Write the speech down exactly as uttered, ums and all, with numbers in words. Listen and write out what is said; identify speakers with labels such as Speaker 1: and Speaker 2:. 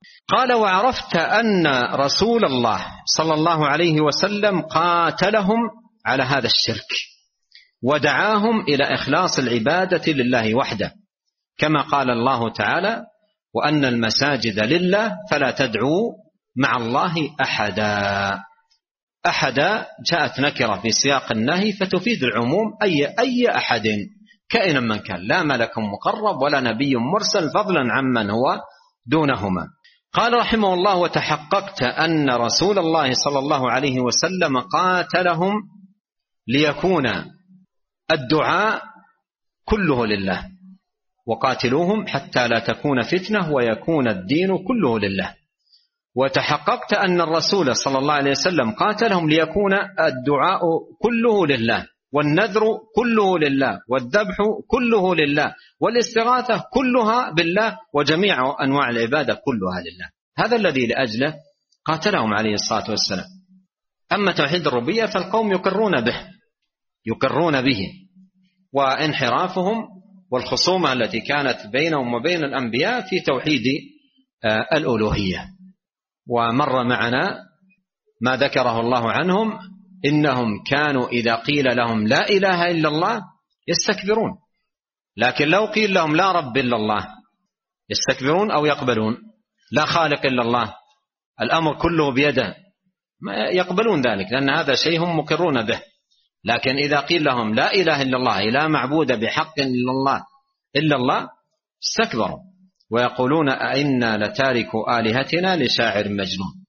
Speaker 1: قال: وعرفت أن رسول الله صلى الله عليه وسلم قاتلهم على هذا الشرك ودعاهم إلى إخلاص العبادة لله وحده، كما قال الله تعالى: وأن المساجد لله فلا تدعوا مع الله أحدا. أحدا جاءت نكرة في سياق النهي فتفيد العموم، أي, أي أحد كائنا من كان، لا ملك مقرب ولا نبي مرسل، فضلا عمن هو دونهما. قال رحمه الله: وتحققت أن رسول الله صلى الله عليه وسلم قاتلهم ليكون الدعاء كله لله، وقاتلوهم حتى لا تكون فتنة ويكون الدين كله لله. وتحققت أن الرسول صلى الله عليه وسلم قاتلهم ليكون الدعاء كله لله، والنذر كله لله، والذبح كله لله، والاستغاثة كلها بالله، وجميع أنواع العبادة كلها لله. هذا الذي لأجله قاتلهم عليه الصلاة والسلام. أما توحيد الربوبية فالقوم يقرون به يقرون به وانحرافهم والخصومة التي كانت بينهم وبين الأنبياء في توحيد الألوهية. ومر معنا ما ذكره الله عنهم: إنهم كانوا إذا قيل لهم لا إله إلا الله يستكبرون، لكن لو قيل لهم لا رب إلا الله يستكبرون أو يقبلون؟ لا خالق إلا الله، الأمر كله بيده، يقبلون ذلك لأن هذا شيء هم مقرون به. لكن إذا قيل لهم لا إله إلا الله، لا معبود بحق إلا الله إلا الله، استكبروا ويقولون أئنا لتاركوا آلهتنا لشاعر مجنون.